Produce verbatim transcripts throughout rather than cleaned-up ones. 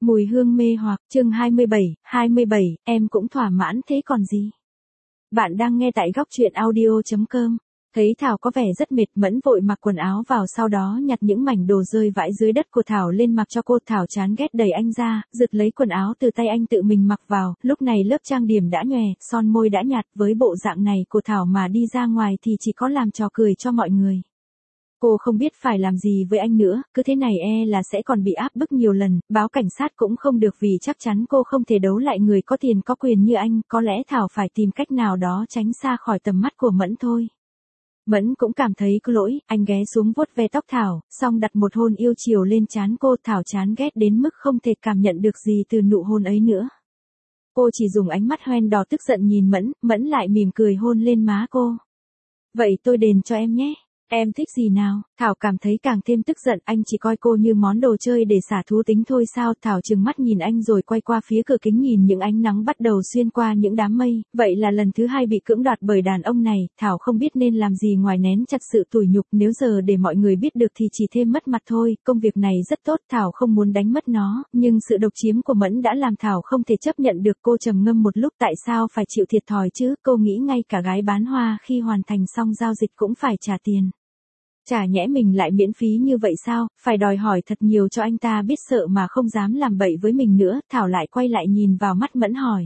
Mùi hương mê hoặc, chương hai mươi bảy, hai mươi bảy, em cũng thỏa mãn thế còn gì. Bạn đang nghe tại góc truyện audio chấm com. Thấy Thảo có vẻ rất mệt, Mẫn vội mặc quần áo vào, sau đó nhặt những mảnh đồ rơi vãi dưới đất của Thảo lên mặc cho cô. Thảo chán ghét đẩy anh ra, giật lấy quần áo từ tay anh tự mình mặc vào. Lúc này lớp trang điểm đã nhòe, son môi đã nhạt, với bộ dạng này của Thảo mà đi ra ngoài thì chỉ có làm trò cười cho mọi người. Cô không biết phải làm gì với anh nữa, cứ thế này e là sẽ còn bị áp bức nhiều lần, báo cảnh sát cũng không được vì chắc chắn cô không thể đấu lại người có tiền có quyền như anh, có lẽ Thảo phải tìm cách nào đó tránh xa khỏi tầm mắt của Mẫn thôi. Mẫn cũng cảm thấy có lỗi, anh ghé xuống vuốt ve tóc Thảo, xong đặt một hôn yêu chiều lên trán cô. Thảo chán ghét đến mức không thể cảm nhận được gì từ nụ hôn ấy nữa. Cô chỉ dùng ánh mắt hoen đỏ tức giận nhìn Mẫn, Mẫn lại mỉm cười hôn lên má cô. Vậy tôi đền cho em nhé. Em thích gì nào? Thảo cảm thấy càng thêm tức giận, anh chỉ coi cô như món đồ chơi để xả thú tính thôi sao? Thảo trừng mắt nhìn anh rồi quay qua phía cửa kính nhìn những ánh nắng bắt đầu xuyên qua những đám mây. Vậy là lần thứ hai bị cưỡng đoạt bởi đàn ông này, Thảo không biết nên làm gì ngoài nén chặt sự tủi nhục. Nếu giờ để mọi người biết được thì chỉ thêm mất mặt thôi. Công việc này rất tốt, Thảo không muốn đánh mất nó, nhưng sự độc chiếm của Mẫn đã làm Thảo không thể chấp nhận được. Cô trầm ngâm một lúc, tại sao phải chịu thiệt thòi chứ? Cô nghĩ ngay cả gái bán hoa khi hoàn thành xong giao dịch cũng phải trả tiền. Chả nhẽ mình lại miễn phí như vậy sao, phải đòi hỏi thật nhiều cho anh ta biết sợ mà không dám làm bậy với mình nữa. Thảo lại quay lại nhìn vào mắt Mẫn hỏi.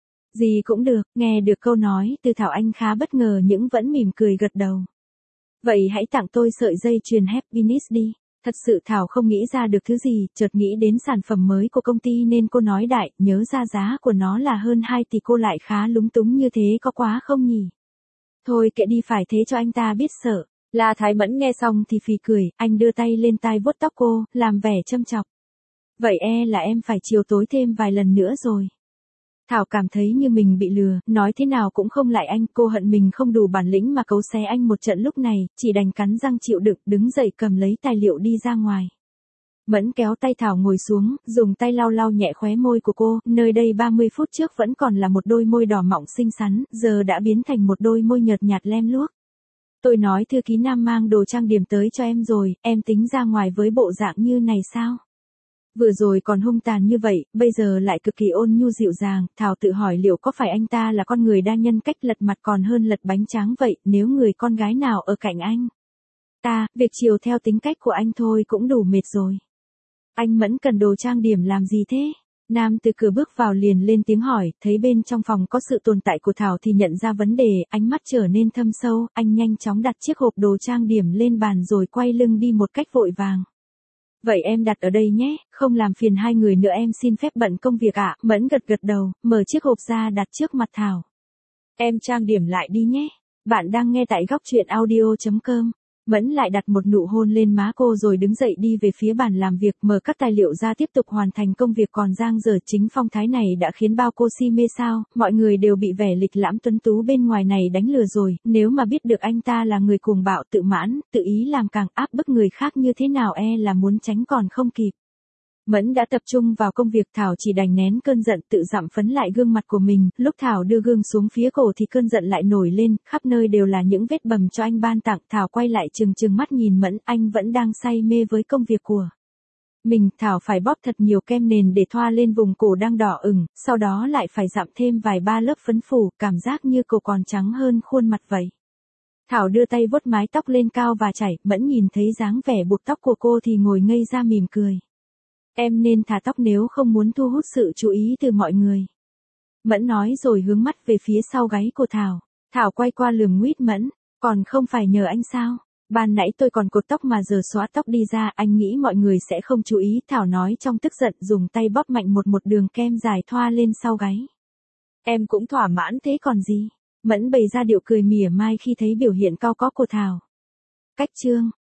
Gì cũng được, nghe được câu nói từ Thảo anh khá bất ngờ nhưng vẫn mỉm cười gật đầu. Vậy hãy tặng tôi sợi dây chuyền Happiness đi. Thật sự Thảo không nghĩ ra được thứ gì, chợt nghĩ đến sản phẩm mới của công ty nên cô nói đại, nhớ ra giá của nó là hơn hai tỷ. Cô lại khá lúng túng, như thế có quá không nhỉ? Thôi kệ đi, phải thế cho anh ta biết sợ. La Thái Mẫn nghe xong thì phì cười, anh đưa tay lên tai vuốt tóc cô, làm vẻ châm chọc. Vậy e là em phải chiều tối thêm vài lần nữa rồi. Thảo cảm thấy như mình bị lừa, nói thế nào cũng không lại anh. Cô hận mình không đủ bản lĩnh mà cấu xé anh một trận lúc này, chỉ đành cắn răng chịu đựng, đứng dậy cầm lấy tài liệu đi ra ngoài. Mẫn kéo tay Thảo ngồi xuống, dùng tay lau lau nhẹ khóe môi của cô, nơi đây ba mươi phút trước vẫn còn là một đôi môi đỏ mọng xinh xắn, giờ đã biến thành một đôi môi nhợt nhạt lem luốc. Tôi nói thư ký Nam mang đồ trang điểm tới cho em rồi, em tính ra ngoài với bộ dạng như này sao? Vừa rồi còn hung tàn như vậy, bây giờ lại cực kỳ ôn nhu dịu dàng. Thảo tự hỏi liệu có phải anh ta là con người đa nhân cách, lật mặt còn hơn lật bánh tráng vậy. Nếu người con gái nào ở cạnh anh ta, việc chiều theo tính cách của anh thôi cũng đủ mệt rồi. Anh Mẫn cần đồ trang điểm làm gì thế? Nam từ cửa bước vào liền lên tiếng hỏi, thấy bên trong phòng có sự tồn tại của Thảo thì nhận ra vấn đề, ánh mắt trở nên thâm sâu, anh nhanh chóng đặt chiếc hộp đồ trang điểm lên bàn rồi quay lưng đi một cách vội vàng. Vậy em đặt ở đây nhé, không làm phiền hai người nữa, em xin phép bận công việc ạ. Mẫn gật gật đầu, mở chiếc hộp ra đặt trước mặt Thảo. Em trang điểm lại đi nhé. Bạn đang nghe tại góc truyện audio chấm com. Mẫn lại đặt một nụ hôn lên má cô rồi đứng dậy đi về phía bàn làm việc, mở các tài liệu ra tiếp tục hoàn thành công việc còn dang dở. Chính phong thái này đã khiến bao cô si mê sao, mọi người đều bị vẻ lịch lãm tuấn tú bên ngoài này đánh lừa rồi. Nếu mà biết được anh ta là người cuồng bạo, tự mãn, tự ý làm càng áp bức người khác như thế nào e là muốn tránh còn không kịp. Mẫn đã tập trung vào công việc, Thảo chỉ đành nén cơn giận tự dặm phấn lại gương mặt của mình. Lúc Thảo đưa gương xuống phía cổ thì cơn giận lại nổi lên, khắp nơi đều là những vết bầm cho anh ban tặng. Thảo quay lại trừng trừng mắt nhìn Mẫn, anh vẫn đang say mê với công việc của mình. Thảo phải bóp thật nhiều kem nền để thoa lên vùng cổ đang đỏ ửng, sau đó lại phải dặm thêm vài ba lớp phấn phủ, cảm giác như cổ còn trắng hơn khuôn mặt vậy. Thảo đưa tay vuốt mái tóc lên cao và chảy, Mẫn nhìn thấy dáng vẻ buộc tóc của cô thì ngồi ngây ra mỉm cười. Em nên thả tóc nếu không muốn thu hút sự chú ý từ mọi người. Mẫn nói rồi hướng mắt về phía sau gáy của Thảo. Thảo quay qua lườm nguýt Mẫn, còn không phải nhờ anh sao? Ban nãy tôi còn cột tóc mà giờ xóa tóc đi ra, anh nghĩ mọi người sẽ không chú ý. Thảo nói trong tức giận, dùng tay bóp mạnh một một đường kem dài thoa lên sau gáy. Em cũng thỏa mãn thế còn gì? Mẫn bày ra điệu cười mỉa mai khi thấy biểu hiện cau có của Thảo. Cách chương